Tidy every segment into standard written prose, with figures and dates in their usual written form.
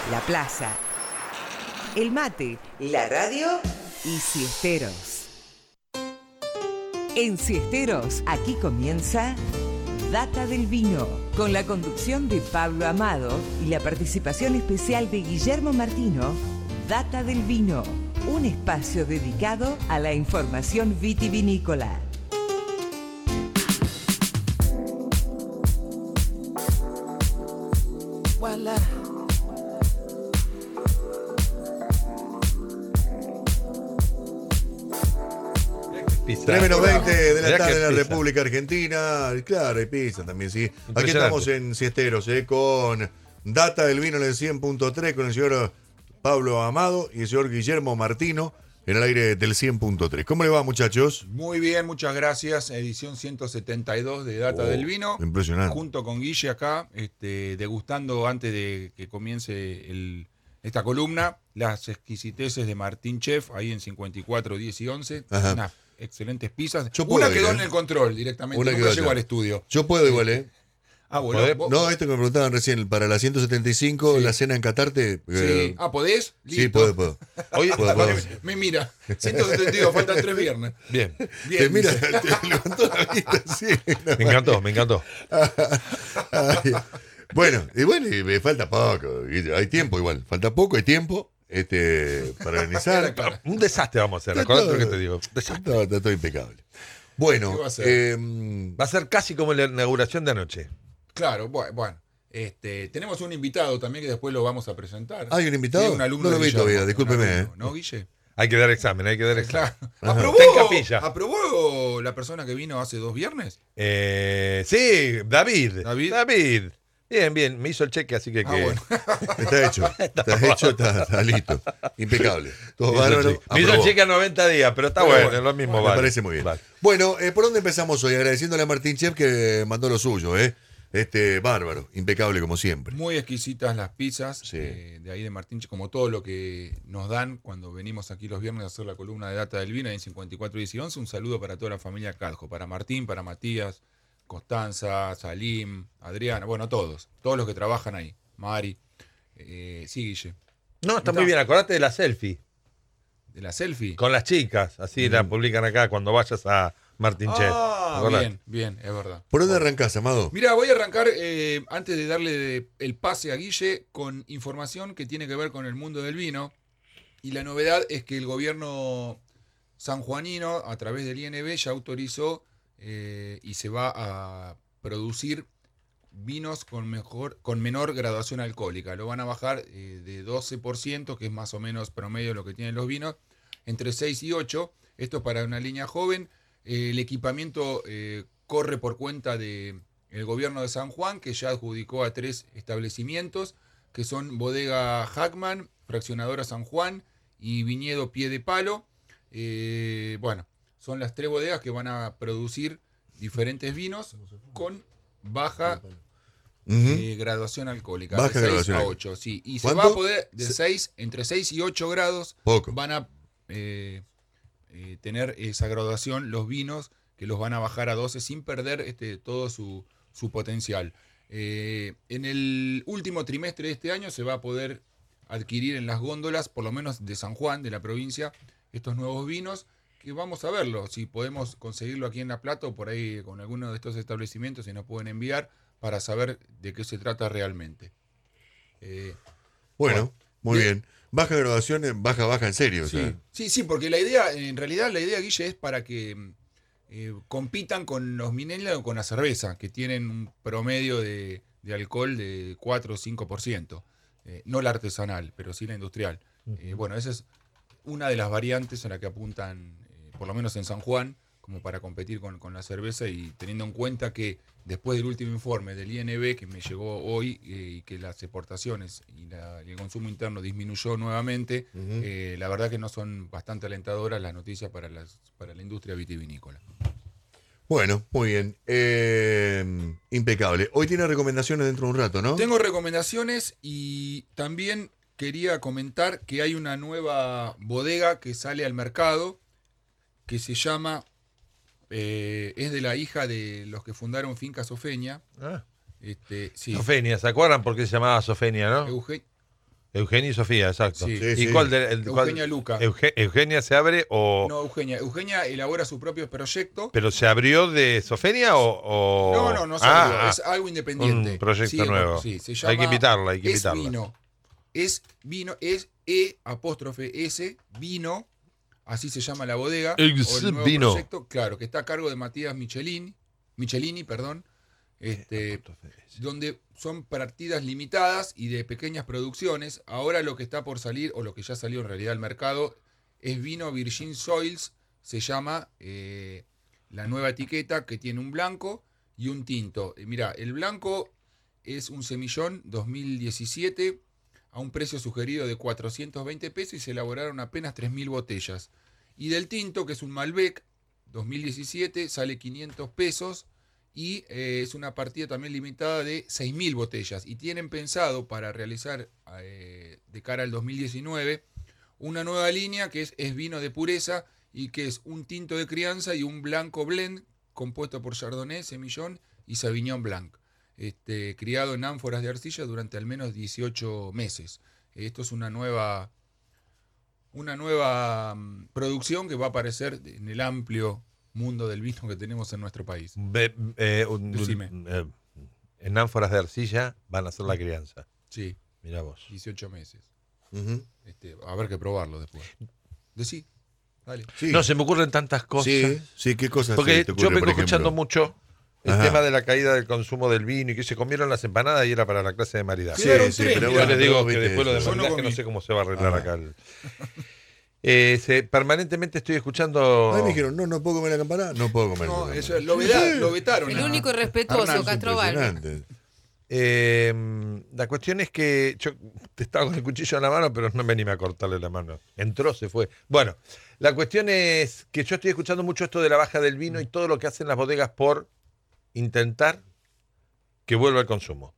la plaza, el mate, la radio y Siesteros. En Siesteros, aquí comienza Data del Vino, con la conducción de Pablo Amado y la participación especial de Guillermo Martino. Data del Vino, un espacio dedicado a la información vitivinícola. Voilà. Menos 20 de la tarde en la República Argentina. Claro, hay pizza también, sí. Aquí estamos en Siesteros, con Data del Vino en el 100.3 con el señor Pablo Amado y el señor Guillermo Martino en el aire del 100.3. ¿Cómo le va, muchachos? Muy bien, muchas gracias. Edición 172 de Data del Vino. Impresionante. Junto con Guille acá, degustando antes de que comience esta columna, las exquisiteces de Martín Chef, ahí en 54, 10 y 11. Ajá. Unas excelentes pizzas. Una quedó en el control directamente, Una nunca llegó al estudio. Yo puedo igual, ¿eh? Ah, bueno. No, esto que me preguntaban recién, para la 175, Sí. La cena en Catarte. Sí. ¿Podés? Listo. Sí, puedo. Oye, Puedo. me mira. 172, faltan 3 viernes. Bien. Te mira, te levantó la vista, sí. Me encantó. Ay, bueno, y me falta poco. Hay tiempo igual. Falta poco, hay tiempo para organizar. Claro. Un desastre vamos a hacer, Está acordate todo- lo que te digo. Desastre. Está todo impecable. Bueno, ¿Qué va a ser? Va a ser casi como la inauguración de anoche. Claro, bueno. Tenemos un invitado también que después lo vamos a presentar. ¿hay un invitado? Sí, un alumno No lo de vi Guillermo, todavía, un discúlpeme. alumno, ¿no, Guille? Hay que dar examen. Claro. Ajá. ¿Aprobó, Está en capilla. ¿Aprobó la persona que vino hace 2 viernes? Sí, David. David. Bien. Me hizo el cheque, así que... Bueno. Está hecho. Está listo. Impecable. Todo Me hizo el bárbaro. cheque. Me hizo el Aprobó. cheque a 90 días, pero está Pero bueno, bueno, es lo mismo. Me vale. parece muy bien. Vale. Bueno, ¿por dónde empezamos hoy? Agradeciéndole a Martín Chef que mandó lo suyo, bárbaro, impecable como siempre. Muy exquisitas las pizzas Sí. de ahí de Martín, como todo lo que nos dan cuando venimos aquí los viernes a hacer la columna de Data del Vino ahí en 54, 10 y 11. Un saludo para toda la familia Caljo, para Martín, para Matías, Constanza, Salim, Adriana, bueno, todos los que trabajan ahí, Mari. Sí, Guille, No, está muy bien. Acordate de la selfie de la selfie. con las chicas. Así la publican acá cuando vayas a Martín Chef. Acordate. bien, es verdad. ¿Por dónde arrancás, Amado? Mira, voy a arrancar, antes de darle el pase a Guille, con información que tiene que ver con el mundo del vino. Y la novedad es que el gobierno sanjuanino, a través del INB, ya autorizó y se va a producir vinos con menor graduación alcohólica. Lo van a bajar de 12%, que es más o menos promedio de lo que tienen los vinos, entre 6 y 8. Esto para una línea joven. El equipamiento corre por cuenta del gobierno de San Juan, que ya adjudicó a 3 establecimientos, que son Bodega Hackman, Fraccionadora San Juan y Viñedo Pie de Palo. Son las 3 bodegas que van a producir diferentes vinos con baja graduación alcohólica. Baja de 6 graduación a alcohólica. 8, sí. Y se ¿Cuánto? va a poder, entre 6 y 8 grados, Poco. van a tener esa graduación los vinos, que los van a bajar a 12 sin perder todo su potencial. En el último trimestre de este año se va a poder adquirir en las góndolas, por lo menos de San Juan, de la provincia, estos nuevos vinos, que vamos a verlo, si podemos conseguirlo aquí en La Plata o por ahí con alguno de estos establecimientos, si nos pueden enviar para saber de qué se trata realmente. Bueno, muy bien. Baja graduación, baja en serio. O sea. Sí, porque la idea, en realidad la idea, Guille, es para que compitan con los millennials o con la cerveza, que tienen un promedio de alcohol de 4 o 5%. No la artesanal, pero sí la industrial. Esa es una de las variantes a la que apuntan, por lo menos en San Juan, como para competir con la cerveza, y teniendo en cuenta que después del último informe del INB que me llegó hoy y que las exportaciones y el consumo interno disminuyó nuevamente, la verdad que no son bastante alentadoras las noticias para la industria vitivinícola. Bueno, muy bien. Impecable. Hoy tiene recomendaciones dentro de un rato, ¿no? Tengo recomendaciones y también quería comentar que hay una nueva bodega que sale al mercado que se llama, es de la hija de los que fundaron Finca Sofeña. Ah. Sí. Sofenia, ¿se acuerdan por qué se llamaba Sofenia, no? Eugenia y Sofía, exacto. Sí. ¿Y Sí, sí. cuál Eugenia Luca. ¿Eugenia se abre o...? No, Eugenia elabora su propio proyecto. ¿Pero se abrió de Sofenia o...? No se abrió, es algo independiente. Un proyecto Sigue nuevo. Sí, se llama Hay que invitarla, Es vino, es E''S, vino, así se llama la bodega. Es o el nuevo vino. proyecto, claro, que está a cargo de Matías Michelini, donde son partidas limitadas y de pequeñas producciones. Ahora lo que está por salir, o lo que ya salió en realidad al mercado, es vino Virgin Soils, se llama la nueva etiqueta, que tiene un blanco y un tinto. Mira, el blanco es un semillón 2017 a un precio sugerido de 420 pesos y se elaboraron apenas 3.000 botellas. Y del tinto, que es un Malbec 2017, sale 500 pesos y es una partida también limitada de 6.000 botellas. Y tienen pensado para realizar de cara al 2019 una nueva línea que es vino de pureza y que es un tinto de crianza y un blanco blend compuesto por Chardonnay, Semillón y Sauvignon Blanc. Criado en ánforas de arcilla durante al menos 18 meses. Esto es una nueva producción que va a aparecer en el amplio mundo del vino que tenemos en nuestro país. Decime. En ánforas de arcilla van a hacer la crianza. Sí, Mirá vos. 18 meses. Ujú. A ver que probarlo después. Decí, dale. Sí. No, se me ocurren tantas cosas. Sí, ¿qué cosas Porque te ocurre, yo vengo por ejemplo? escuchando mucho el Ajá. tema de la caída del consumo del vino y que se comieron las empanadas y era para la clase de maridaje. Sí, Quedaron sí, tres, pero mirá. Yo les digo vos que viste después lo de eso. Yo no maridaje no comí. sé cómo se va a arreglar Ah. acá. Permanentemente estoy escuchando... A mí me dijeron, no puedo comer la campanada. No puedo comer No, la eso campanada. lo vetaron. El a- único irrespetuoso, Arnaldo, Castrobaldi. Impresionante. La cuestión es que yo te estaba con el cuchillo en la mano, pero no me animé a cortarle la mano. Entró, se fue. Bueno, la cuestión es que yo estoy escuchando mucho esto de la baja del vino y todo lo que hacen las bodegas por intentar que vuelva al consumo.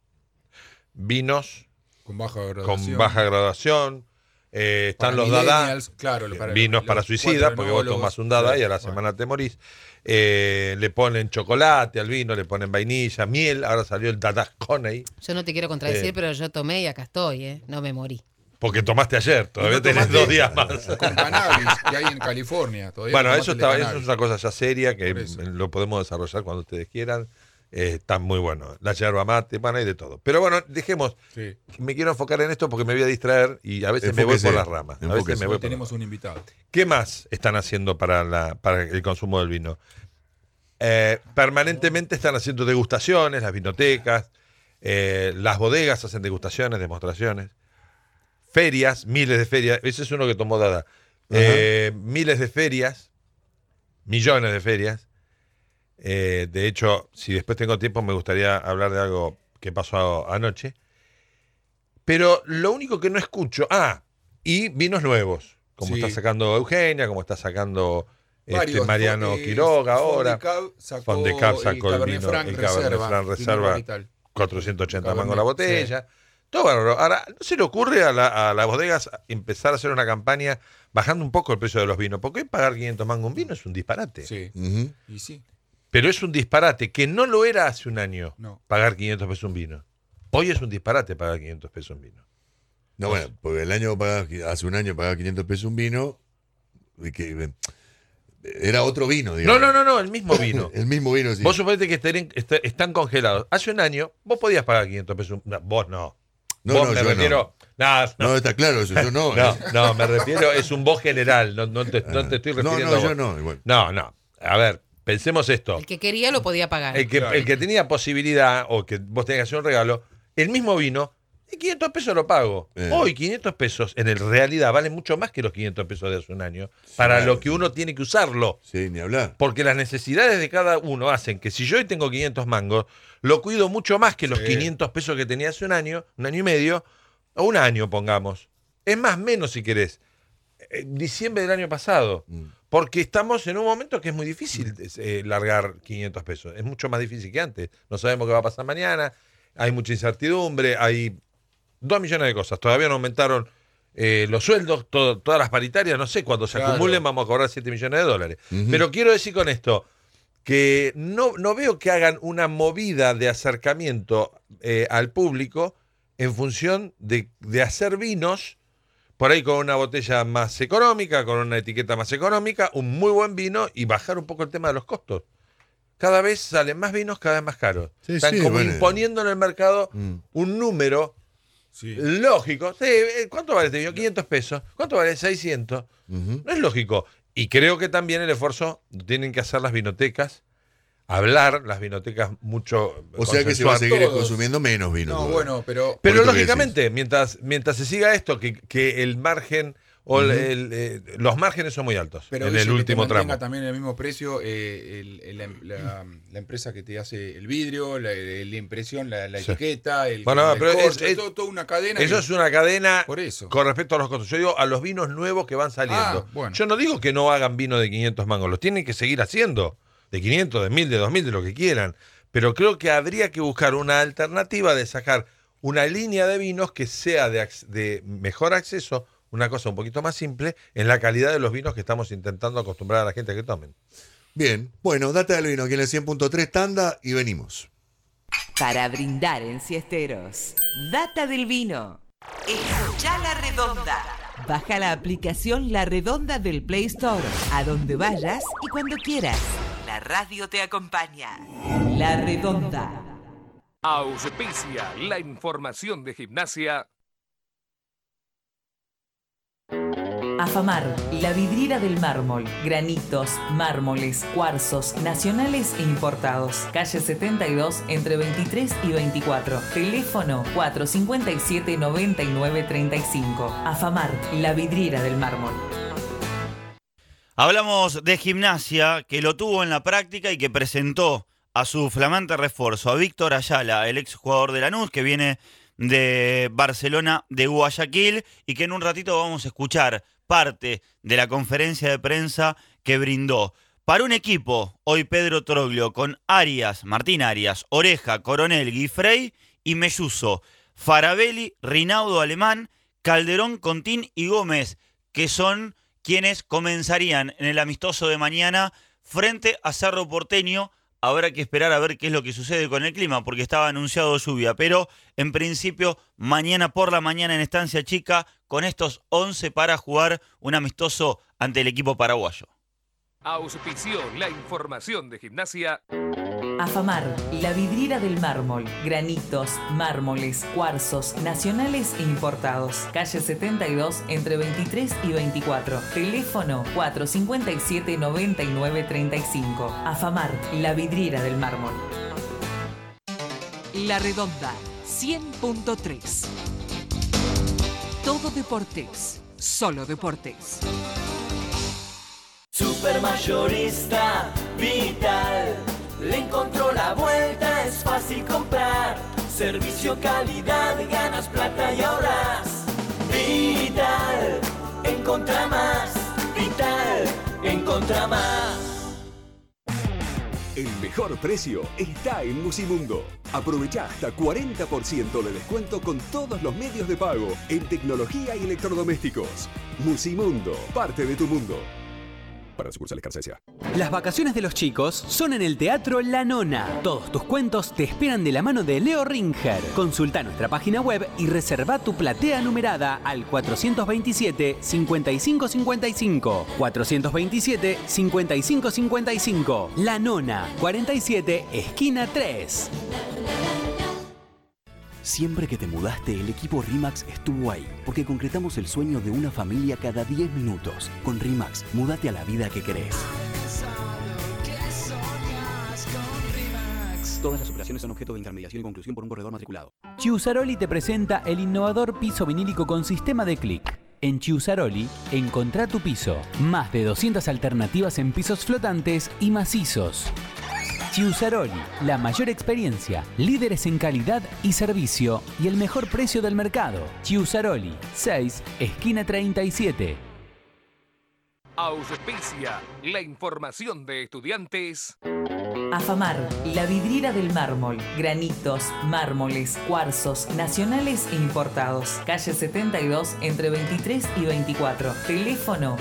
Vinos con baja graduación. con baja graduación, están Para los Dada, millennials, claro, vinos para suicida, porque vos tomás un Dada y a la semana te morís. Le ponen chocolate al vino, le ponen vainilla, miel, ahora salió el Dada Honey, Yo no te quiero contradecir, pero yo tomé y acá estoy, no me morí. porque tomaste ayer, todavía no tenés tomaste 2 días más. Con cannabis que hay en California. Todavía Bueno, no eso tomaste el es cannabis. una cosa ya seria que Por eso. lo podemos desarrollar cuando ustedes quieran. Está muy bueno. La yerba mate, bueno, hay de todo. Pero bueno, dejemos. Sí. Me quiero enfocar en esto porque me voy a distraer y a veces me voy Enfóquese, por las ramas. A veces enfóquese. me voy Hoy por las tenemos ramas. un invitado. ¿Qué más están haciendo para el consumo del vino? Permanentemente están haciendo degustaciones, las vinotecas, las bodegas hacen degustaciones, demostraciones, ferias, miles de ferias. Ese es uno que tomó Dada. Miles de ferias, millones de ferias. De hecho, si después tengo tiempo, me gustaría hablar de algo que pasó anoche. Pero lo único que no escucho. Y vinos nuevos, como Sí. está sacando Eugenia, como está sacando Varios. Mariano Quiroga ahora. Fondecab sacó el vino, Franc el Cabernet Franc vino Reserva, Capital. 480 Cabernet, mangos la botella. Todo bárbaro. Ahora, ¿no se le ocurre a las bodegas empezar a hacer una campaña bajando un poco el precio de los vinos? Porque hoy pagar 500 mangos un vino es un disparate. Sí. Ujú. Y sí. Pero es un disparate, que no lo era hace un año No. pagar 500 pesos un vino. Hoy es un disparate pagar 500 pesos un vino. No, bueno, porque hace un año pagaba 500 pesos un vino. Y que, era otro vino, digamos. No, el mismo vino. El mismo vino, sí. Vos suponete que están congelados. Hace un año vos podías pagar 500 pesos. No, vos no. No, vos no, me yo refiero. No, está claro eso. Yo no. No, me refiero, es un vos general. No te estoy refiriendo a vos. yo no. Igual. No. A ver, pensemos esto. El que quería lo podía pagar. El que tenía posibilidad o que vos tenías que hacer un regalo, el mismo vino, y 500 pesos lo pago. Hoy 500 pesos en realidad valen mucho más que los 500 pesos de hace un año para Claro, lo que uno tiene que usarlo. Sí, ni hablar. Porque las necesidades de cada uno hacen que si yo hoy tengo 500 mangos, lo cuido mucho más que los Sí. 500 pesos que tenía hace un año y medio, o un año pongamos. Es más, menos si querés. Diciembre del año pasado. Porque estamos en un momento que es muy difícil largar 500 pesos. Es mucho más difícil que antes. No sabemos qué va a pasar mañana. Hay mucha incertidumbre. Hay 2 millones de cosas. Todavía no aumentaron los sueldos, todas las paritarias. No sé, cuando se Claro. acumulen vamos a cobrar 7 millones de dólares. Ujú. Pero quiero decir con esto que no veo que hagan una movida de acercamiento al público en función de hacer vinos, por ahí con una botella más económica, con una etiqueta más económica, un muy buen vino y bajar un poco el tema de los costos. Cada vez salen más vinos, cada vez más caros. Sí, Están sí, como bueno. imponiendo en el mercado un número lógico. Sí, ¿cuánto vale este vino? 500 pesos. ¿Cuánto vale? 600. No es lógico. Y creo que también el esfuerzo tienen que hacer las vinotecas, hablar las vinotecas mucho. O sea que se va a seguir todos. consumiendo menos vino. No, todavía. bueno, pero Pero Por esto que lógicamente, mientras se siga esto, que el margen o los márgenes son muy altos pero en dice el que último te mantenga tramo. también el mismo precio la empresa que te hace el vidrio, la impresión, la Sí. etiqueta, Bueno, el pero corte, es- toda una cadena. Eso que- es una cadena Por eso. con respecto a los costos. Yo digo a los vinos nuevos que van saliendo. Bueno. Yo no digo que no hagan vino de 500 mangos, los tienen que seguir haciendo. De 500, de 1000, de 2000, de lo que quieran. Pero creo que habría que buscar una alternativa de sacar una línea de vinos que sea de mejor acceso, una cosa un poquito más simple, en la calidad de los vinos que estamos intentando acostumbrar a la gente a que tomen. Bien, bueno, Data del Vino aquí en el 100.3, tanda y venimos. Para brindar en Siesteros. Data del Vino. Escuchá La Redonda. Baja la aplicación La Redonda del Play Store. A donde vayas y cuando quieras. La radio te acompaña. La Redonda. Auspicia la información de gimnasia. Afamar, la vidriera del mármol, granitos, mármoles, cuarzos, nacionales e importados. Calle 72, entre 23 y 24. Teléfono 457-9935. Afamar, la vidriera del mármol. Hablamos de Gimnasia, que lo tuvo en la práctica y que presentó a su flamante refuerzo, a Víctor Ayala, el exjugador de Lanús, que viene de Barcelona de Guayaquil, y que en un ratito vamos a escuchar parte de la conferencia de prensa que brindó para un equipo, hoy Pedro Troglio, con Arias, Martín Arias, Oreja, Coronel, Guifrey y Melluso, Farabelli, Rinaudo Alemán, Calderón, Contín y Gómez, que son quienes comenzarían en el amistoso de mañana frente a Cerro Porteño. Habrá que esperar a ver qué es lo que sucede con el clima, porque estaba anunciado lluvia, pero en principio mañana por la mañana en Estancia Chica, con estos 11 para jugar un amistoso ante el equipo paraguayo. Auspició la información de gimnasia. Afamar, la vidriera del mármol, granitos, mármoles, cuarzos, nacionales e importados. Calle 72, entre 23 y 24. Teléfono 457-9935. Afamar, la vidriera del mármol. La Redonda 100.3. Todo deportes, solo deportes. Supermayorista Vital, le encontró la vuelta, es fácil comprar. Servicio, calidad, ganas plata y ahorras. Vital, encontra más. Vital, encontra más. El mejor precio está en Musimundo. Aprovecha hasta 40% de descuento con todos los medios de pago en tecnología y electrodomésticos. Musimundo, parte de tu mundo. Para sucursales Carsa S.A. Las vacaciones de los chicos son en el Teatro La Nona. Todos tus cuentos te esperan de la mano de Leo Ringer. Consulta nuestra página web y reserva tu platea numerada al 427-5555. 427-5555. La Nona, 47, esquina 3. Siempre que te mudaste, el equipo RIMAX estuvo ahí, porque concretamos el sueño de una familia cada 10 minutos. Con RIMAX, múdate a la vida que querés. Todas las operaciones son objeto de intermediación y conclusión por un corredor matriculado. Chiusaroli te presenta el innovador piso vinílico con sistema de clic. En Chiusaroli, encontrá tu piso. Más de 200 alternativas en pisos flotantes y macizos. Chiusaroli, la mayor experiencia, líderes en calidad y servicio y el mejor precio del mercado. Chiusaroli, 6, esquina 37. Auspicia la información de estudiantes. Afamar, la vidriera del mármol, granitos, mármoles, cuarzos, nacionales e importados. Calle 72, entre 23 y 24. Teléfono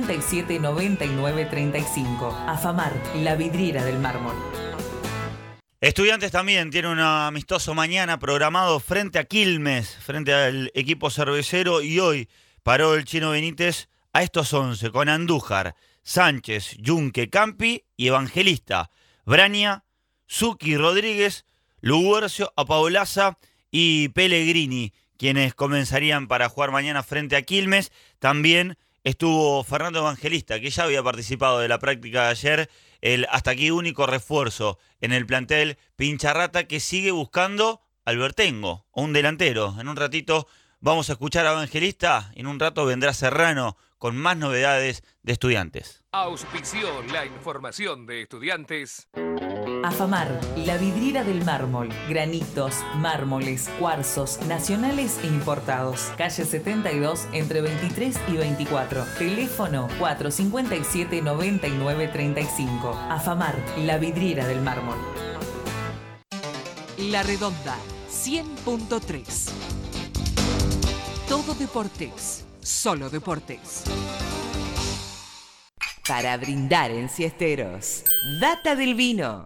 457-9935. Afamar, la vidriera del mármol. Estudiantes también tiene un amistoso mañana programado frente a Quilmes, frente al equipo cervecero, y hoy paró el Chino Benítez a estos 11 con Andújar, Sánchez, Yunque, Campi y Evangelista, Braña, Zucchi, Rodríguez, Luguercio, Apaolaza y Pellegrini, quienes comenzarían para jugar mañana frente a Quilmes. También estuvo Fernando Evangelista, que ya había participado de la práctica de ayer, el hasta aquí único refuerzo en el plantel Pincharrata, que sigue buscando al Bertengo, un delantero. En un ratito vamos a escuchar a Evangelista, en un rato vendrá Serrano con más novedades de Estudiantes. Auspició la información de Estudiantes. Afamar, la vidriera del mármol, granitos, mármoles, cuarzos, nacionales e importados. Calle 72 entre 23 y 24. Teléfono 457-9935. Afamar, la vidriera del mármol. La Redonda 100.3. Todo deportes, solo deportes. Para brindar en Siesteros, Data del Vino.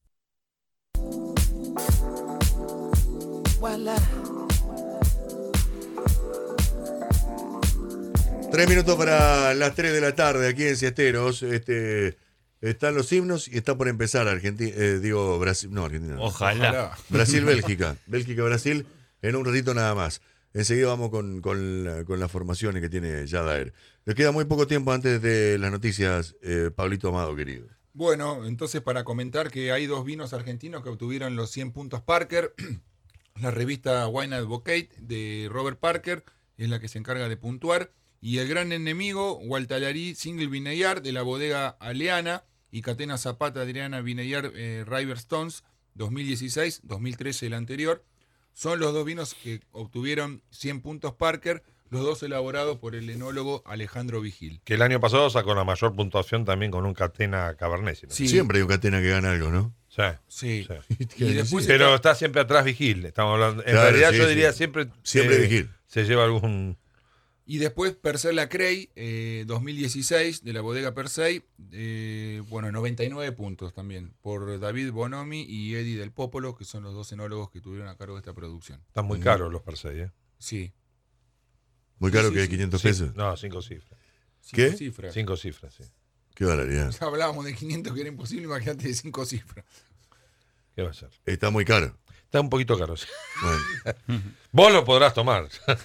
3 minutos para las 3 de la tarde aquí en Siesteros. Están los himnos y está por empezar Argentina, Brasil, no, Argentina. No. Ojalá. Brasil-Bélgica. Bélgica-Brasil en un ratito nada más. Enseguida vamos con las formaciones que tiene Yadaer. Les queda muy poco tiempo antes de las noticias, Pablito Amado, querido. Bueno, entonces para comentar que hay 2 vinos argentinos que obtuvieron los 100 puntos Parker. La revista Wine Advocate de Robert Parker es la que se encarga de puntuar. Y el gran enemigo, Gualtalari Single Vineyard de la bodega Aleana y Catena Zapata Adriana Vineyard River Stones 2016, 2013 el anterior. Son los 2 vinos que obtuvieron 100 puntos Parker, los 2 elaborados por el enólogo Alejandro Vigil. Que el año pasado sacó la mayor puntuación también con un Catena Cabernet. ¿No? Sí. Siempre hay un Catena que gana algo, ¿no? Sí. Y después pero está siempre atrás Vigil. Estamos hablando. En realidad yo diría siempre Vigil. Se lleva algún. Y después Persei Lacrey 2016 de la bodega Persei, 99 puntos también por David Bonomi y Eddie del Popolo, que son los 2 enólogos que tuvieron a cargo de esta producción. Están muy caros los Persei, ¿eh? Sí. Muy caro que 500 pesos. No, 5 cifras. ¿Qué? 5 cifras, sí. Qué barbaridad. Ya hablábamos de 500 que era imposible, imagínate de 5 cifras. ¿Qué va a ser? Está muy caro. Está un poquito caro, sí. Bueno. Vos lo podrás tomar.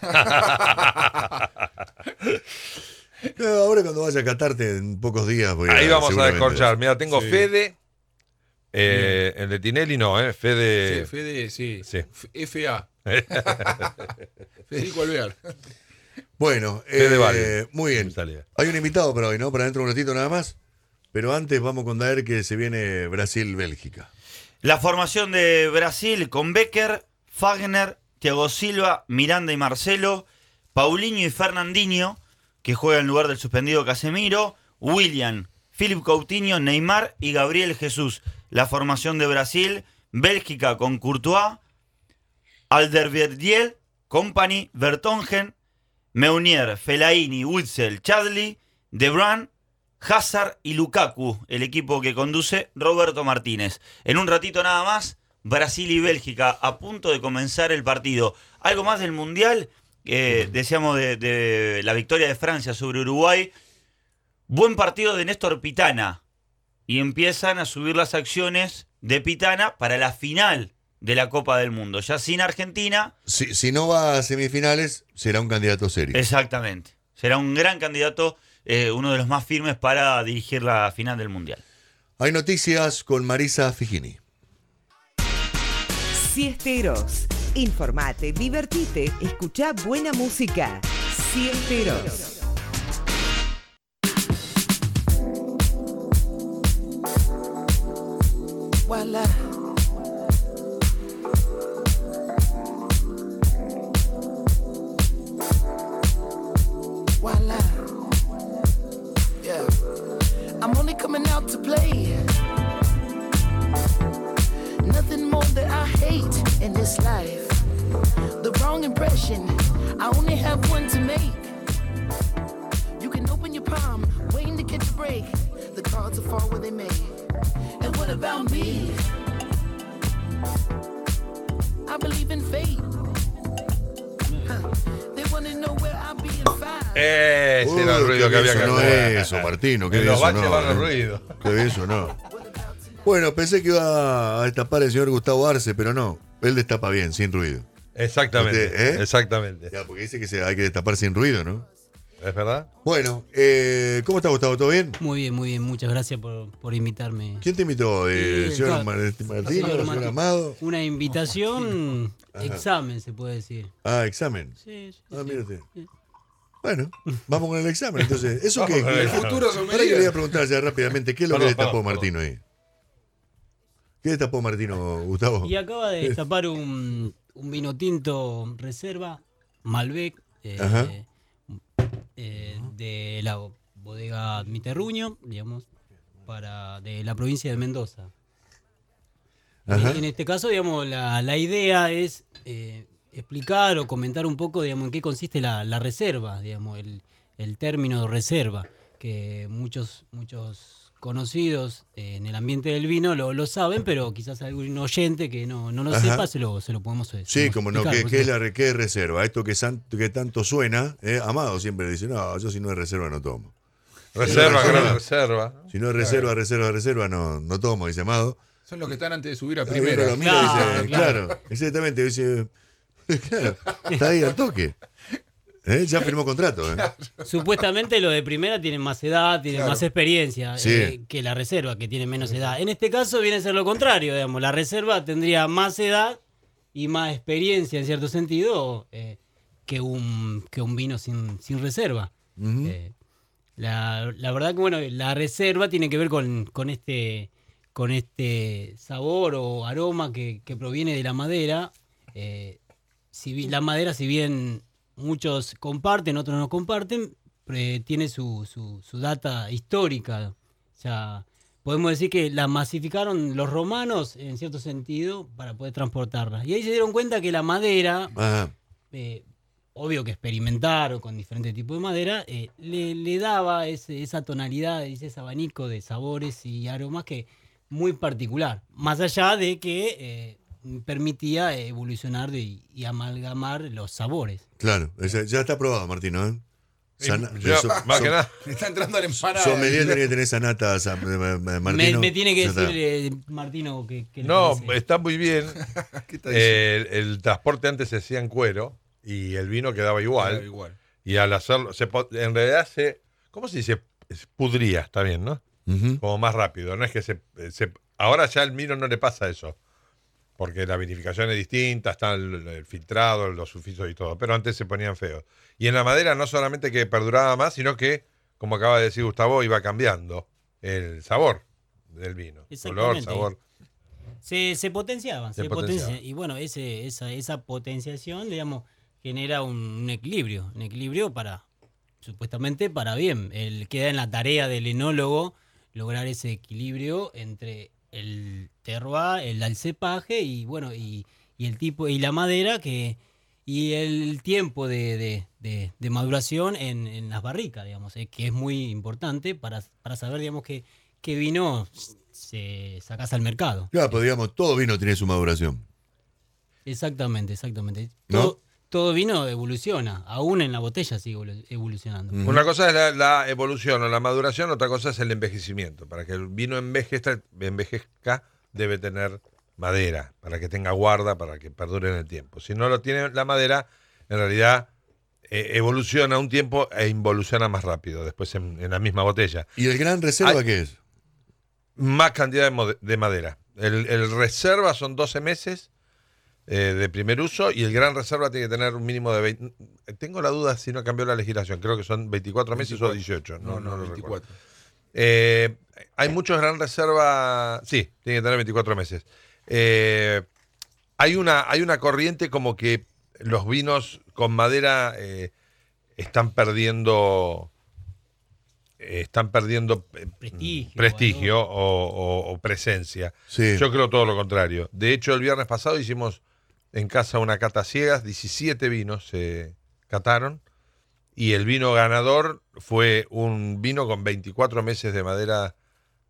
No, ahora cuando vaya a catarte en pocos días voy ahí vamos a descorchar. Mira, tengo Sí. Fede. El de Tinelli no, Fede. Sí, Fede, sí. Sí. FA. Federico Alvear. Bueno, Fede Valle. muy bien. Hay un invitado para hoy, ¿no? Para dentro de un ratito nada más. Pero antes vamos con Daer que se viene Brasil-Bélgica. La formación de Brasil con Becker, Fagner, Thiago Silva, Miranda y Marcelo, Paulinho y Fernandinho, que juega en lugar del suspendido Casemiro, William, Philip Coutinho, Neymar y Gabriel Jesús. La formación de Brasil, Bélgica con Courtois, Alderweireld, Kompany, Vertonghen, Meunier, Fellaini, Witsel, Chadli, De Bruyne, Hazard y Lukaku, el equipo que conduce Roberto Martínez. En un ratito nada más, Brasil y Bélgica a punto de comenzar el partido. Algo más del Mundial, decíamos de la victoria de Francia sobre Uruguay. Buen partido de Néstor Pitana. Y empiezan a subir las acciones de Pitana para la final de la Copa del Mundo. Ya sin Argentina. Si no va a semifinales, será un candidato serio. Exactamente. Será un gran candidato, uno de los más firmes para dirigir la final del Mundial. Hay noticias con Marisa Figini. Siesteros. Informate, divertite, escuchá buena música. Siesteros. Voila. Voila. Yeah. I'm only coming out to play. Nothing more that I hate in this life. The wrong impression. I only have one to make. You can open your palm, waiting to catch a break. The cards will fall where they may. And what about me? I believe in fate. They wanna know where I'll be in 5. Ese era el ruido que había que hacer. No es eso, Martino. Que En los eso baches no. van los ruidos. Que eso no. Bueno, pensé que iba a destapar el señor Gustavo Arce, pero no. Él destapa bien, sin ruido. Exactamente. Usted, ¿eh? Exactamente. Ya, porque dice que hay que destapar sin ruido, ¿no? ¿Es verdad? Bueno, ¿cómo está Gustavo? ¿Todo bien? Muy bien. Muchas gracias por invitarme. ¿Quién te invitó? ¿El Sí, señor claro. Martino? ¿El Señor señor Martín. Amado? Una invitación, Ajá. examen se puede decir. Ah, examen. Sí. Mírate. Bueno, vamos con el examen. Entonces, eso Vamos que. con el examen. Futuro Ahora sommelier. que le voy a preguntar ya rápidamente, ¿qué es lo que Perdón, destapó perdón. Martino ahí? ¿Qué destapó Martino, Gustavo? Y acaba de destapar un vino tinto reserva, Malbec, Ajá. de la bodega Mi Terruño, digamos, de la provincia de Mendoza. Ajá. En este caso, digamos, la idea es explicar o comentar un poco, digamos, en qué consiste la reserva, digamos, el término reserva, que muchos conocidos en el ambiente del vino lo saben, pero quizás algún oyente que no lo Ajá. sepa se lo podemos Sí, como no, explicar, ¿qué es reserva? Esto que tanto suena, Amado siempre dice, no, yo si no es reserva no tomo. Reserva, Si no es gran reserva. Si no es reserva, no tomo, dice Amado. Son los que están antes de subir a Uno primera. lo mira y dice, claro, exactamente, dice, claro, está ahí al toque. Ya firmó contrato. Supuestamente lo de primera tiene más edad, tiene Claro. más experiencia Sí. que la reserva, que tiene menos edad. En este caso viene a ser lo contrario, digamos. La reserva tendría más edad y más experiencia, en cierto sentido, que un vino sin reserva. Ujú. La verdad que, bueno, la reserva tiene que ver con este sabor o aroma que proviene de la madera. La madera, si bien muchos comparten, otros no comparten, tiene su data histórica. O sea, podemos decir que la masificaron los romanos, en cierto sentido, para poder transportarla. Y ahí se dieron cuenta que la madera, Ajá. obvio que experimentaron con diferentes tipos de madera, le daba esa tonalidad, ese abanico de sabores y aromas que muy particular. Más allá de que permitía evolucionar y amalgamar los sabores. Claro, ya está aprobado, Martino. Más que nada. Me está entrando la empanada. Sommelier tenía que tener esa nata, Martino. Me tiene que Ya está. decir, Martino, que No, parece. está muy bien. ¿Qué está diciendo? El transporte antes se hacía en cuero y el vino quedaba igual. Quedaba igual. Y al hacerlo, en realidad ¿cómo se dice? Pudría, está bien, ¿no? Ujú. Como más rápido. No es que ahora ya al vino no le pasa eso. Porque la vinificación es distinta, está el filtrado, los sufisos y todo. Pero antes se ponían feos. Y en la madera no solamente que perduraba más, sino que, como acaba de decir Gustavo, iba cambiando el sabor del vino. Color, Exactamente. sabor. Se potenciaban. Se Se potenciaban. potencia. Y bueno, esa potenciación, digamos, genera un equilibrio. Un equilibrio supuestamente para bien. Queda en la tarea del enólogo lograr ese equilibrio entre el terroir, el cepaje y bueno, y el tipo, y la madera y el tiempo de maduración en las barricas, digamos, que es muy importante para saber, digamos, qué vino se sacas al mercado. Claro, pues digamos, todo vino tiene su maduración. Exactamente. ¿No? Todo vino evoluciona, aún en la botella sigue evolucionando. Una cosa es la evolución o la maduración, otra cosa es el envejecimiento. Para que el vino envejezca debe tener madera, para que tenga guarda, para que perdure en el tiempo. Si no lo tiene la madera, en realidad evoluciona un tiempo e involuciona más rápido después en la misma botella. ¿Y el gran reserva qué es? Más cantidad de madera. El reserva son 12 meses de primer uso y el gran reserva tiene que tener un mínimo de 20. Tengo la duda si no cambió la legislación, creo que son 24 meses o 18. No, lo 24. recuerdo. Hay muchos gran reserva, sí, tiene que tener 24 meses. Hay una corriente como que los vinos con madera están perdiendo prestigio o presencia. Sí. Yo creo todo lo contrario. De hecho, el viernes pasado hicimos en casa una cata ciegas, 17 vinos se cataron y el vino ganador fue un vino con 24 meses de madera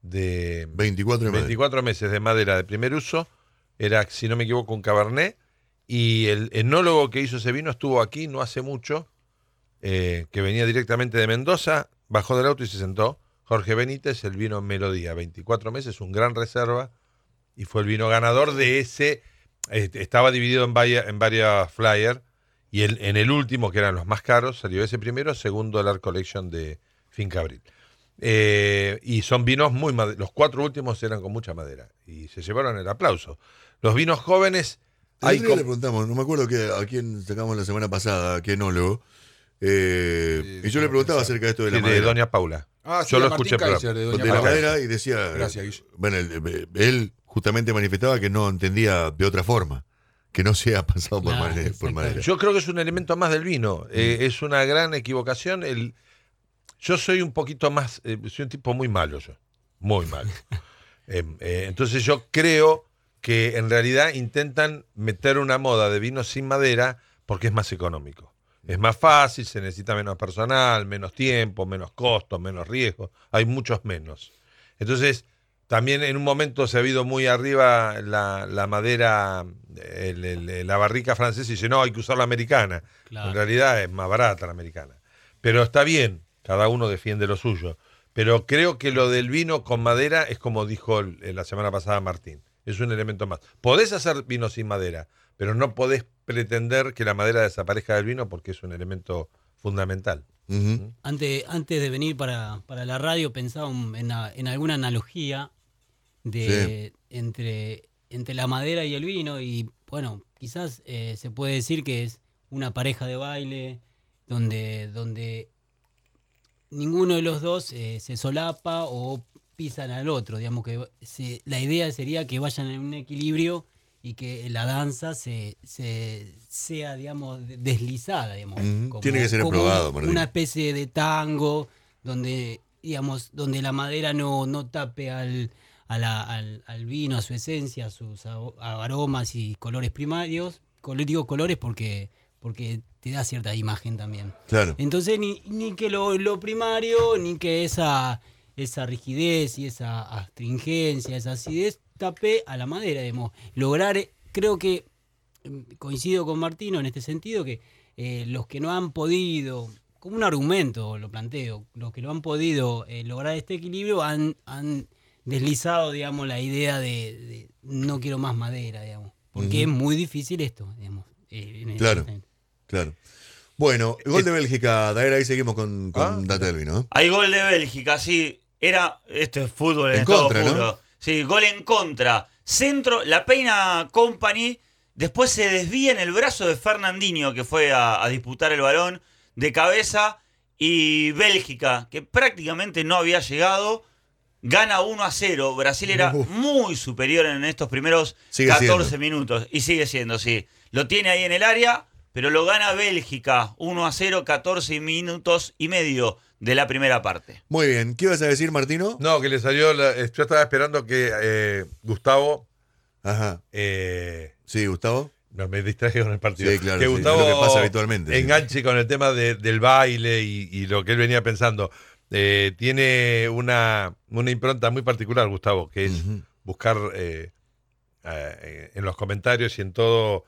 24 meses de madera de primer uso. Era, si no me equivoco, un Cabernet y el enólogo que hizo ese vino estuvo aquí no hace mucho, que venía directamente de Mendoza, bajó del auto y se sentó. Jorge Benítez, el vino Melodía, 24 meses, un gran reserva, y fue el vino ganador de ese. Estaba dividido en varias flyers, y en el último, que eran los más caros, salió ese primero, segundo el Art Collection de Finca Abril. Y son vinos muy los 4 últimos eran con mucha madera, y se llevaron el aplauso. Los vinos jóvenes... Le preguntamos, no me acuerdo a quién sacamos la semana pasada, a qué enólogo, y yo le preguntaba acerca de esto de la madera. De Doña Paula. Yo lo escuché de la madera y decía, bueno, él justamente manifestaba que no entendía de otra forma, que no se ha pasado por madera. Yo creo que es un elemento más del vino, es una gran equivocación. Yo soy un poquito más, soy un tipo muy malo muy malo. Entonces yo creo que en realidad intentan meter una moda de vino sin madera porque es más económico. Es más fácil, se necesita menos personal, menos tiempo, menos costo, menos riesgo. Hay muchos menos. Entonces, también en un momento se ha habido muy arriba la madera, la barrica francesa, y dice, no, hay que usar la americana. Claro. En realidad es más barata la americana. Pero está bien, cada uno defiende lo suyo. Pero creo que lo del vino con madera es como dijo la semana pasada Martín. Es un elemento más. Podés hacer vino sin madera, pero no podés pretender que la madera desaparezca del vino porque es un elemento fundamental. Uh-huh. Antes de venir para la radio pensaba en alguna analogía entre la madera y el vino, y bueno, quizás se puede decir que es una pareja de baile donde ninguno de los dos se solapa o pisan al otro, digamos que la idea sería que vayan en un equilibrio y que la danza sea, digamos, deslizada, digamos. Tiene que ser aprobado, como una especie de tango donde, digamos, donde la madera no tape al vino, a su esencia, a sus aromas y colores primarios. Digo colores porque te da cierta imagen también. Claro. Entonces ni que lo primario, ni que esa rigidez y esa astringencia, esa acidez tape a la madera, digamos. Lograr, creo que coincido con Martino en este sentido, que los que no han podido, como un argumento lo planteo, los que no han podido lograr este equilibrio han deslizado, digamos, la idea de no quiero más madera, digamos, porque es muy difícil esto, digamos. Claro. Bueno, gol de Bélgica, Daera, ahí seguimos con Data del Vino. Hay gol de Bélgica, sí. Esto es fútbol en contra, todo puro. ¿no? Sí, gol en contra. Centro, la Peina Company, después se desvía en el brazo de Fernandinho, que fue a disputar el balón de cabeza, y Bélgica, que prácticamente no había llegado, gana 1-0. Brasil era muy superior en estos primeros 14 minutos. Y sigue siendo, sí. Lo tiene ahí en el área, pero lo gana Bélgica 1-0, 14 minutos y medio de la primera parte. Muy bien. ¿Qué ibas a decir, Martino? No, que le salió... yo estaba esperando que Gustavo... Ajá. Sí, Gustavo. No, me distraje con el partido. Sí, claro. Que Gustavo es lo que pasa habitualmente. Enganche con el tema del baile y lo que él venía pensando. Tiene una impronta muy particular, Gustavo, que es buscar en los comentarios y en todo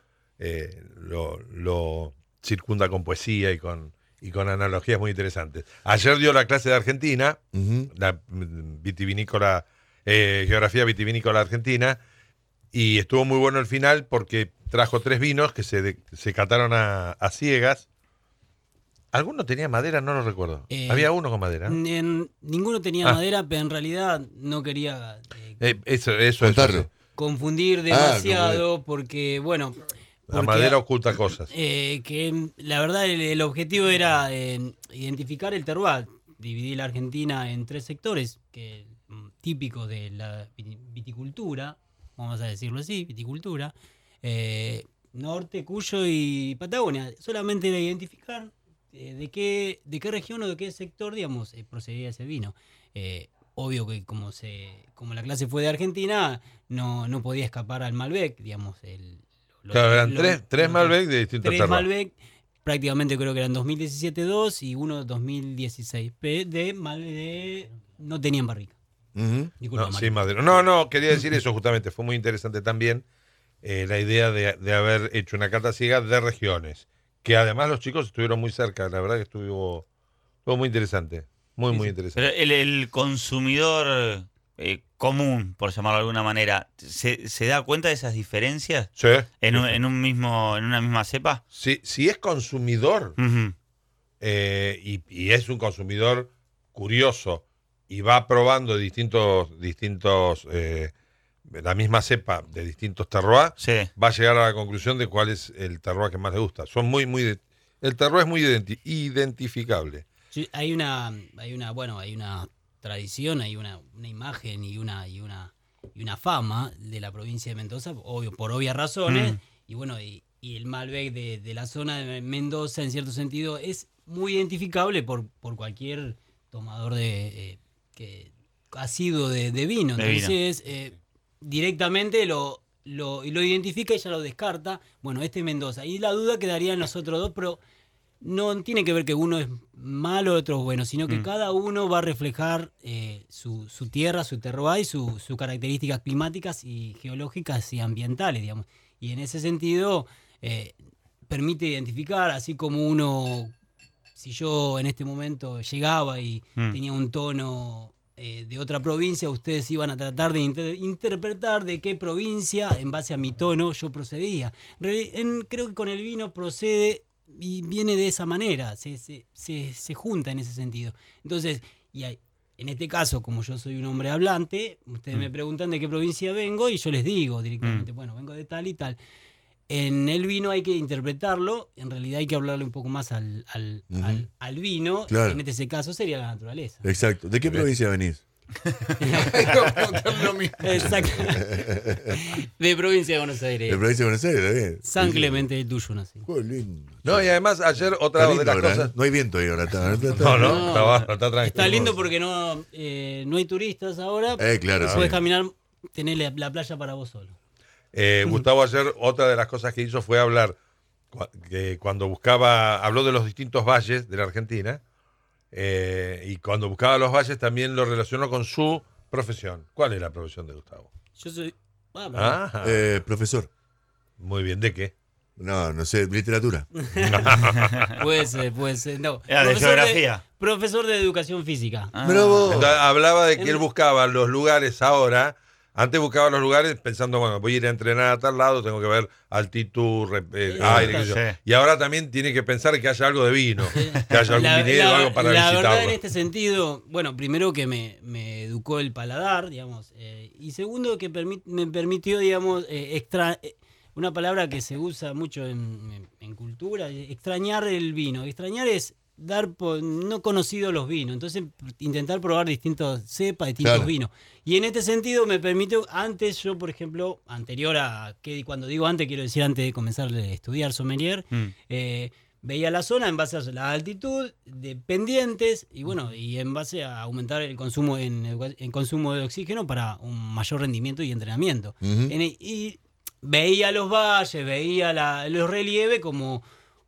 lo circunda con poesía y con analogías muy interesantes. Ayer dio la clase de Argentina, la vitivinícola, geografía vitivinícola argentina, y estuvo muy bueno el final porque trajo 3 vinos que se cataron a ciegas. ¿Alguno tenía madera? No lo recuerdo. Había uno con madera. Ninguno tenía madera, pero en realidad no quería eso confundir demasiado porque, bueno... La madera oculta cosas. Que la verdad el objetivo era identificar el terroir, dividir la Argentina en 3 sectores típicos de la viticultura, vamos a decirlo así, viticultura, norte, Cuyo y Patagonia. Solamente era identificar de qué región o de qué sector, digamos, procedía ese vino. Obvio que como la clase fue de Argentina, no podía escapar al Malbec, digamos, claro, eran tres Malbec de distintos terroirs. 3 Malbec, prácticamente creo que eran 2017 2 y uno 2016. No tenían barrica. No, sin madera. No, quería decir eso justamente. Fue muy interesante también la idea de haber hecho una cata ciega de regiones, que además los chicos estuvieron muy cerca, la verdad que estuvo muy interesante, muy interesante. Pero el consumidor común, por llamarlo de alguna manera, ¿se da cuenta de esas diferencias? Sí. ¿En una misma cepa? Si es consumidor, y es un consumidor curioso, y va probando distintos la misma cepa de distintos terroirs, va a llegar a la conclusión de cuál es el terroir que más le gusta. El terroir es muy identificable. Sí, hay una tradición, hay una imagen y una fama de la provincia de Mendoza, obvio, por obvias razones, y bueno, y el Malbec de la zona de Mendoza, en cierto sentido, es muy identificable por cualquier tomador que ha sido de vino. Entonces, directamente lo identifica y ya lo descarta. Bueno, este es Mendoza. Y la duda quedaría en los otros dos, pero no tiene que ver que uno es malo, otro es bueno, sino que cada uno va a reflejar su tierra, su terroir y sus características climáticas y geológicas y ambientales, digamos. Y en ese sentido permite identificar, así como uno, si yo en este momento llegaba y tenía un tono de otra provincia, ustedes iban a tratar de interpretar de qué provincia, en base a mi tono, yo procedía. Creo que con el vino procede y viene de esa manera, se junta en ese sentido. Entonces, en este caso, como yo soy un hombre hablante, ustedes me preguntan de qué provincia vengo y yo les digo directamente, bueno, vengo de tal y tal. En el vino hay que interpretarlo, en realidad hay que hablarle un poco más al vino, claro. En este caso sería la naturaleza. Exacto. ¿De qué provincia venís? Exacto. De provincia de Buenos Aires. De provincia de Buenos Aires, bien. San Clemente del Tuyo, nací. No, y además ayer otra de las cosas... No hay viento ahí ahora. No, está tranquilo. Está lindo porque no hay turistas ahora. Claro, puedes caminar, tenés la playa para vos solo. Gustavo ayer otra de las cosas que hizo fue hablar, que cuando habló de los distintos valles de la Argentina, y cuando buscaba los valles también lo relacionó con su profesión. ¿Cuál es la profesión de Gustavo? Yo soy profesor. Muy bien, ¿de qué? No sé, literatura. Puede ser, no. De geografía. Profesor de educación física. Entonces, hablaba de que él buscaba los lugares ahora. Antes buscaba los lugares pensando, bueno, voy a ir a entrenar a tal lado, tengo que ver altitud, aire, qué sé yo. Y ahora también tiene que pensar que haya algo de vino, que haya algún vinero, algo para visitarlo. La verdad, en este sentido, bueno, primero que me educó el paladar, digamos, y segundo que me permitió, digamos, una palabra que se usa mucho en cultura, extrañar el vino. Extrañar es dar por no conocido los vinos, entonces intentar probar distintos cepas, distintos vinos. Y en este sentido me permite, antes yo, por ejemplo, cuando digo antes, quiero decir antes de comenzar a estudiar sommelier, veía la zona en base a la altitud, de pendientes, y bueno, y en base a aumentar el consumo en consumo de oxígeno para un mayor rendimiento y entrenamiento. Y veía los valles, veía los relieves como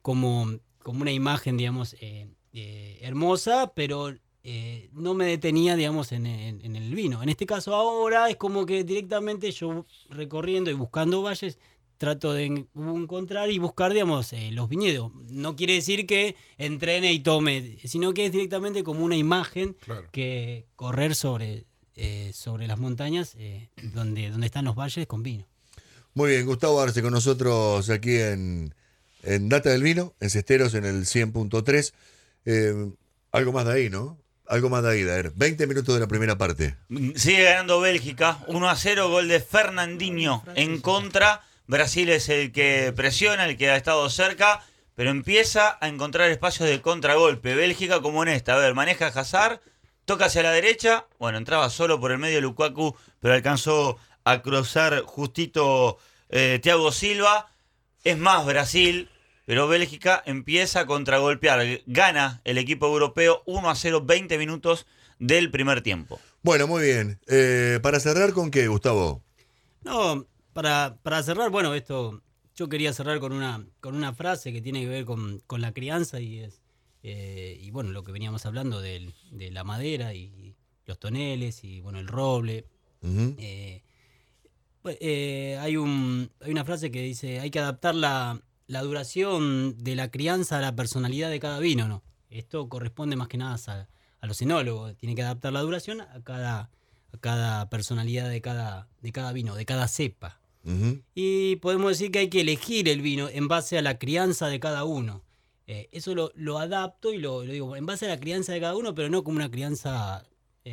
una imagen, digamos, hermosa, pero no me detenía, digamos, en el vino. En este caso ahora es como que directamente yo recorriendo y buscando valles trato de encontrar y buscar, digamos, los viñedos. No quiere decir que entrene y tome, sino que es directamente como una imagen que correr sobre las montañas donde están los valles con vino. Muy bien, Gustavo Arce con nosotros aquí en Data del Vino, en Cesteros, en el 100.3. Algo más de ahí, ¿no? Algo más de ahí, Daer. 20 minutos de la primera parte. Sigue ganando Bélgica, 1-0, gol de Fernandinho en contra. Brasil es el que presiona, el que ha estado cerca, pero empieza a encontrar espacios de contragolpe. Bélgica como en esta, a ver, maneja a Hazard, toca hacia la derecha, bueno, entraba solo por el medio de Lukaku, pero alcanzó a cruzar justito Thiago Silva. Es más Brasil, pero Bélgica empieza a contragolpear. Gana el equipo europeo 1-0, 20 minutos del primer tiempo. Bueno, muy bien. ¿Para cerrar con qué, Gustavo? No, para cerrar, bueno, yo quería cerrar con una frase que tiene que ver con la crianza y bueno, lo que veníamos hablando de la madera y los toneles y bueno, el roble. Hay una frase que dice, hay que adaptar la duración de la crianza a la personalidad de cada vino, ¿no? Esto corresponde más que nada a los enólogos. Tiene que adaptar la duración a cada personalidad de cada vino, de cada cepa. Y podemos decir que hay que elegir el vino en base a la crianza de cada uno. Eso lo adapto y lo digo en base a la crianza de cada uno, pero no como una crianza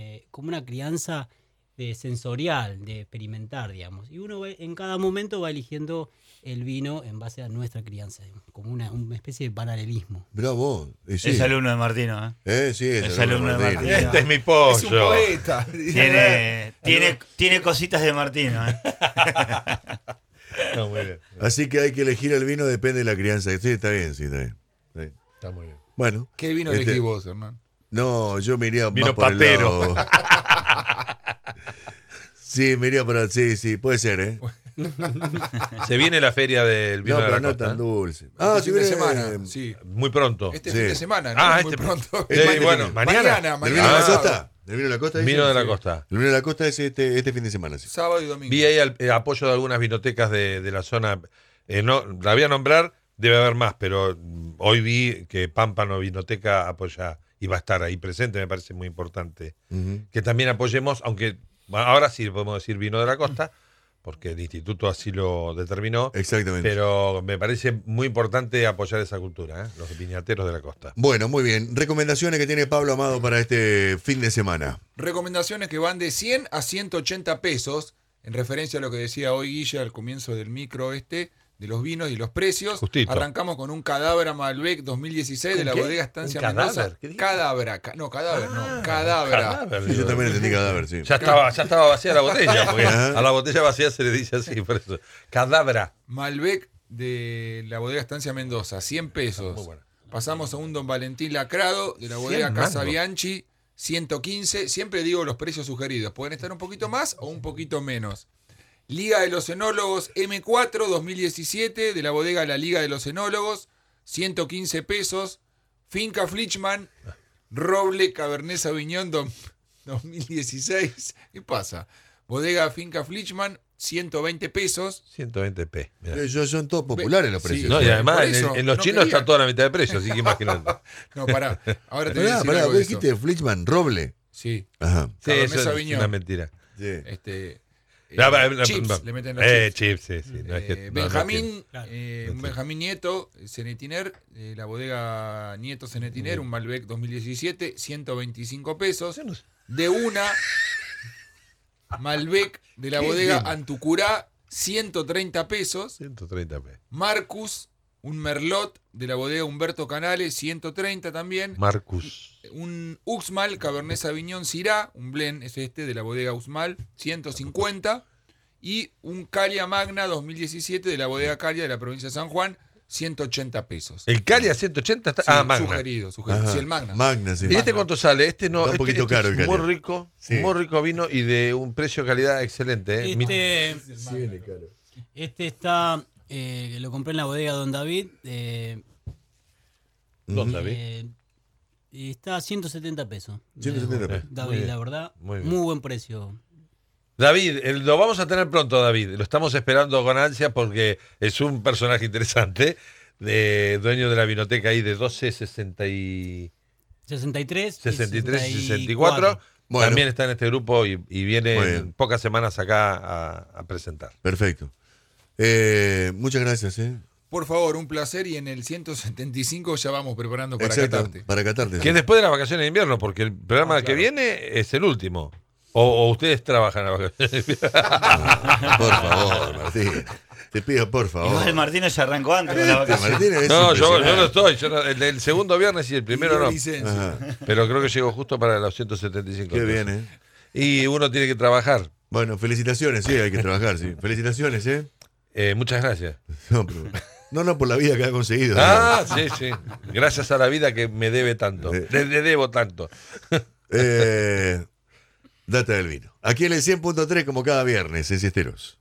sensorial, de experimentar, digamos. Y uno en cada momento va eligiendo el vino en base a nuestra crianza, como una especie de paralelismo. Bravo. Sí. Es alumno de Martino, ¿eh? Sí, es alumno de Martino. Este es mi pollo. Es un poeta. Tiene cositas de Martino, ¿eh? No, muy bien. Así que hay que elegir el vino, depende de la crianza. Sí, está bien, sí. Está muy bien. Bueno. ¿Qué vino elegís vos, Hernán? No, yo me iría vino más por papero. el lado. Sí, me iría para... Sí, puede ser, ¿eh? Se viene la feria del vino de la no costa. tan dulce. Fin de semana, sí. Muy pronto. Fin de semana, ¿no? Muy pronto. Bueno, mañana. ¿Del vino de la costa? ¿Del vino de la costa? Vino de la costa. El vino de la costa es este fin de semana, sí. Sábado y domingo. Vi ahí el apoyo de algunas vinotecas de la zona. No, la voy a nombrar, debe haber más, pero hoy vi que Pámpano Vinoteca apoya y va a estar ahí presente, me parece muy importante. Que también apoyemos, aunque ahora sí podemos decir vino de la costa, porque el instituto así lo determinó. Exactamente. Pero me parece muy importante apoyar esa cultura, los viñateros de la costa. Bueno, muy bien. Recomendaciones que tiene Pablo Amado para este fin de semana. Recomendaciones que van de 100 a 180 pesos, en referencia a lo que decía hoy Guille al comienzo del micro de los vinos y los precios. Justito. Arrancamos con un Cadabra Malbec 2016 de la bodega Estancia Mendoza. Cadabra. Sí, yo también entendí cadáver, sí. Ya estaba vacía la botella, porque a la botella vacía se le dice así, por eso. Cadabra. Malbec de la bodega Estancia Mendoza, 100 pesos. Muy bueno. Pasamos a un Don Valentín Lacrado de la bodega Casa Bianchi, 115. Siempre digo los precios sugeridos. Pueden estar un poquito más o un poquito menos. Liga de los Enólogos M4 2017 de la bodega La Liga de los Enólogos, 115 pesos. Finca Flichman, Roble Cabernet Sauvignon 2016. ¿Qué pasa? Bodega Finca Flichman, 120 pesos. 120p. Son todos populares los precios. Sí, no, y además en los chinos está toda la mitad de precio, así que imagínate. No, pará. Ahora te voy a decir algo ¿vos dijiste Flichman, Roble? Sí. Ajá. Sí, eso es una mentira. Sí. Chips, le meten los chips. Sí. No, Benjamín, un Benjamín Nieto, Cenetiner, la bodega Nieto Cenetiner, un Malbec 2017, 125 pesos. De una Malbec de la bodega Antucurá, 130 pesos. 130 pesos. Marcus, un Merlot de la bodega Humberto Canales, 130 también. Marcus. Un Uxmal Cabernet Sauvignon Syrah, un blend es de la bodega Uxmal, 150. Y un Calia Magna 2017 de la bodega Calia de la provincia de San Juan, 180 pesos. ¿El Calia 180 está? Sí, Magna. Sugerido. Sí, el Magna. Magna, sí. ¿Y este cuánto sale? Este no, está un poquito caro. Es muy rico, muy rico vino y de un precio-calidad excelente. Este está, lo compré en la bodega Don David. ¿Don David? Y está a 170 pesos. 170 pesos. David, la verdad, muy buen precio. David, lo vamos a tener pronto, David. Lo estamos esperando con ansia porque es un personaje interesante, dueño de la vinoteca ahí de 63 y 64. Bueno. También está en este grupo y viene en pocas semanas acá a presentar. Perfecto. Muchas gracias. Por favor, un placer, y en el 175 ya vamos preparando para catarte. Para catarte. Que después de las vacaciones de invierno, porque el programa que viene es el último. O ustedes trabajan a las vacaciones de invierno. Por favor, Martín. Te pido, por favor. Igual Martínez ya arrancó antes de las vacaciones. No, yo no estoy. El segundo viernes y el primero no. Pero creo que llegó justo para los 175. Qué bien, Y uno tiene que trabajar. Bueno, felicitaciones, sí, hay que trabajar, sí. Felicitaciones, muchas gracias. No, por la vida que ha conseguido. Sí. Gracias a la vida que me debe tanto. Le debo tanto. Data del vino. Aquí en el 100.3 como cada viernes en Siesteros.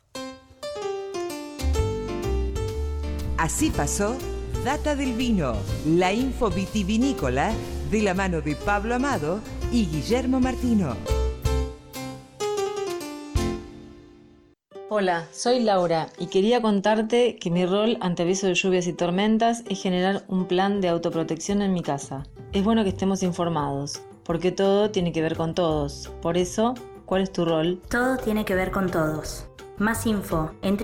Así pasó Data del Vino, la info vitivinícola de la mano de Pablo Amado y Guillermo Martino. Hola, soy Laura y quería contarte que mi rol ante aviso de lluvias y tormentas es generar un plan de autoprotección en mi casa. Es bueno que estemos informados, porque todo tiene que ver con todos. Por eso, ¿cuál es tu rol? Todo tiene que ver con todos. Más info en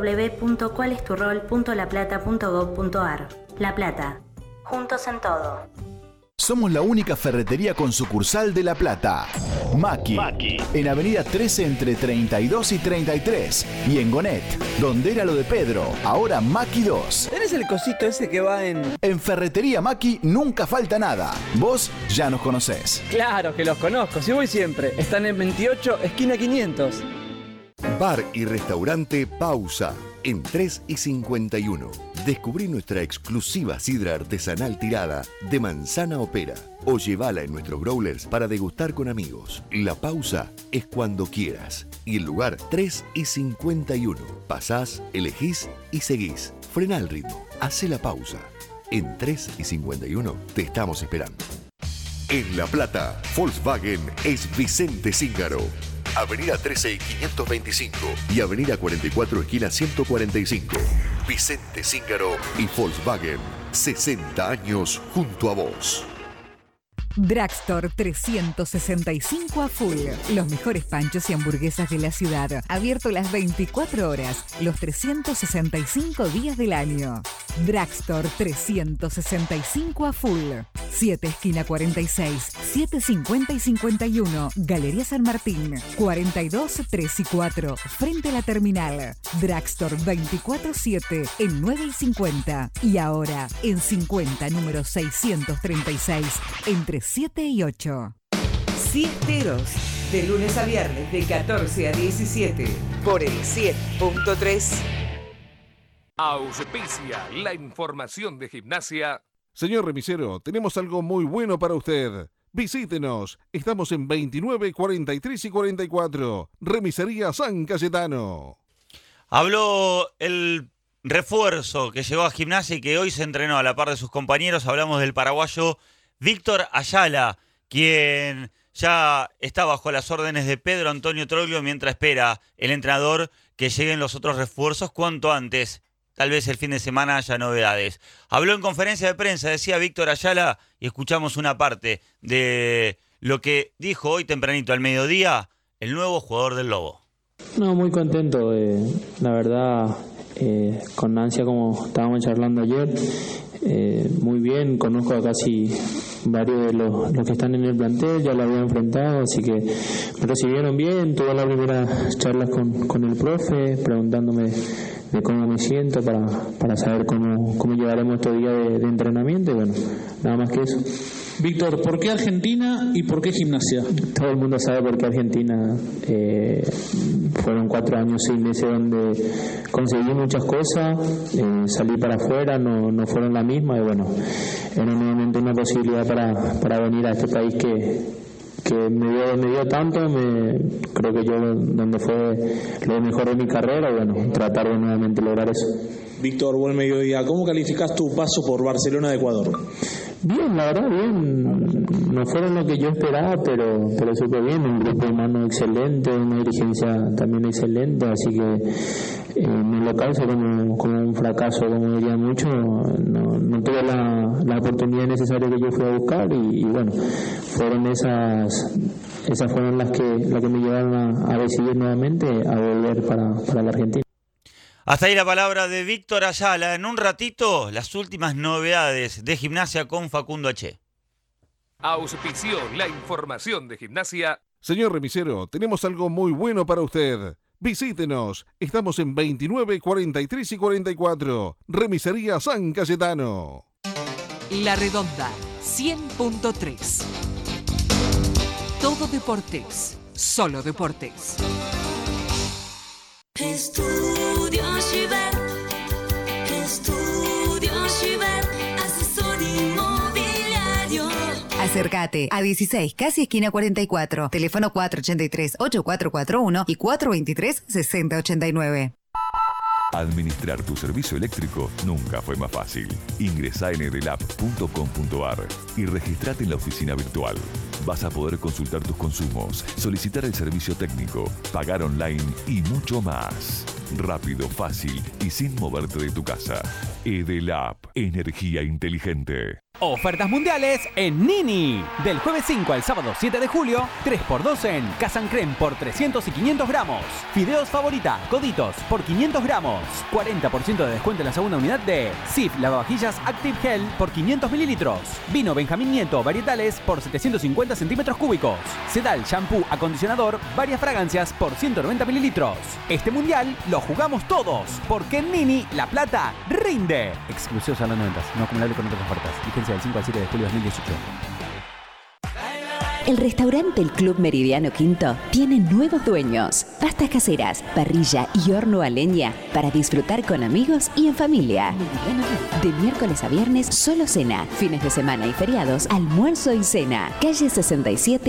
www.cualesturrol.laplata.gov.ar. La Plata. Juntos en todo. Somos la única ferretería con sucursal de La Plata. Maki. En Avenida 13 entre 32 y 33. Y en Gonet, donde era lo de Pedro, ahora Maki 2. ¿Tenés el cosito ese que va en...? En Ferretería Maki nunca falta nada. Vos ya nos conocés. Claro que los conozco, si voy siempre. Están en 28, esquina 500. Bar y restaurante Pausa, en 3 y 51. Descubrí nuestra exclusiva sidra artesanal tirada de manzana o pera, o llévala en nuestros growlers para degustar con amigos. La pausa es cuando quieras. Y el lugar 3 y 51. Pasás, elegís y seguís. Frena el ritmo, hace la pausa. En 3 y 51 te estamos esperando. En La Plata, Volkswagen es Vicente Zíngaro. Avenida 13 y 525 y Avenida 44 esquina 145. Vicente Zíngaro y Volkswagen, 60 años junto a vos. Dragstore 365 a full. Los mejores panchos y hamburguesas de la ciudad. Abierto las 24 horas, los 365 días del año. Dragstore 365 a full. 7 esquina 46, 750 y 51. Galería San Martín. 42, 3 y 4. Frente a la terminal. Dragstore 24/7 en 9 y 50. Y ahora en 50, número 636. Entre 7 y 8. Siesteros, de lunes a viernes de 14 a 17, por el 100.3. Auspicia la información de Gimnasia. Señor remisero, tenemos algo muy bueno para usted. Visítenos, estamos en 29, 43 y 44, Remisería San Cayetano. Habló el refuerzo que llegó a Gimnasia y que hoy se entrenó a la par de sus compañeros. Hablamos del paraguayo Víctor Ayala, quien ya está bajo las órdenes de Pedro Antonio Troglio mientras espera el entrenador que lleguen los otros refuerzos cuanto antes. Tal vez el fin de semana haya novedades. Habló en conferencia de prensa, decía Víctor Ayala, y escuchamos una parte de lo que dijo hoy tempranito al mediodía el nuevo jugador del Lobo. No, muy contento, la verdad, con ansia como estábamos charlando ayer. Muy bien, conozco a casi varios de los que están en el plantel, ya lo había enfrentado, así que me recibieron bien. Tuve las primeras charlas con el profe, preguntándome de cómo me siento para saber cómo llevaremos estos días de entrenamiento, y bueno, nada más que eso. Víctor, ¿por qué Argentina y por qué Gimnasia? Todo el mundo sabe por qué Argentina. Fueron 4 años, 6 meses donde conseguí muchas cosas, salí para afuera, no fueron la misma, y bueno, era nuevamente una posibilidad para venir a este país que me dio tanto. Creo que yo donde fue lo mejor de mi carrera, y bueno, tratar de nuevamente lograr eso. Víctor, buen mediodía. ¿Cómo calificás tu paso por Barcelona de Ecuador? Bien, la verdad, bien. No fueron lo que yo esperaba, pero súper bien. Un grupo humano excelente, una dirigencia también excelente, así que en lo calzo como un fracaso, como dirían muchos. No tuve la oportunidad necesaria que yo fui a buscar, y bueno, fueron esas fueron las que me llevaron a decidir nuevamente a volver para la Argentina. Hasta ahí la palabra de Víctor Ayala. En un ratito, las últimas novedades de Gimnasia con Facundo H. Auspició la información de Gimnasia. Señor remisero, tenemos algo muy bueno para usted. Visítenos, estamos en 29, 43 y 44, Remisería San Cayetano. La Redonda, 100.3. Todo deportes, solo deportes. Estudio Chiver, asesor inmobiliario. Acércate a 16, casi esquina 44, teléfono 483-8441 y 423-6089. Administrar tu servicio eléctrico nunca fue más fácil. Ingresá en edelap.com.ar y registrate en la oficina virtual. Vas a poder consultar tus consumos, solicitar el servicio técnico, pagar online y mucho más. Rápido, fácil y sin moverte de tu casa. Edelap, energía inteligente. Ofertas mundiales en Nini. Del jueves 5 al sábado 7 de julio, 3x2 en Casan Creme por 300 y 500 gramos. Fideos Favorita, Coditos por 500 gramos. 40% de descuento en la segunda unidad de Sif Lavavajillas Active Gel por 500 mililitros. Vino Benjamín Nieto Varietales por 750 centímetros cúbicos. Sedal Shampoo Acondicionador, varias fragancias por 190 mililitros. Este mundial lo jugamos todos, porque en Nini la plata rinde. Exclusivos a los 90, no acumulable con otras ofertas. Vigencia del 5 al 7 de julio de 2018. El restaurante El Club Meridiano Quinto tiene nuevos dueños. Pastas caseras, parrilla y horno a leña para disfrutar con amigos y en familia. De miércoles a viernes, solo cena. Fines de semana y feriados, almuerzo y cena. Calle 67.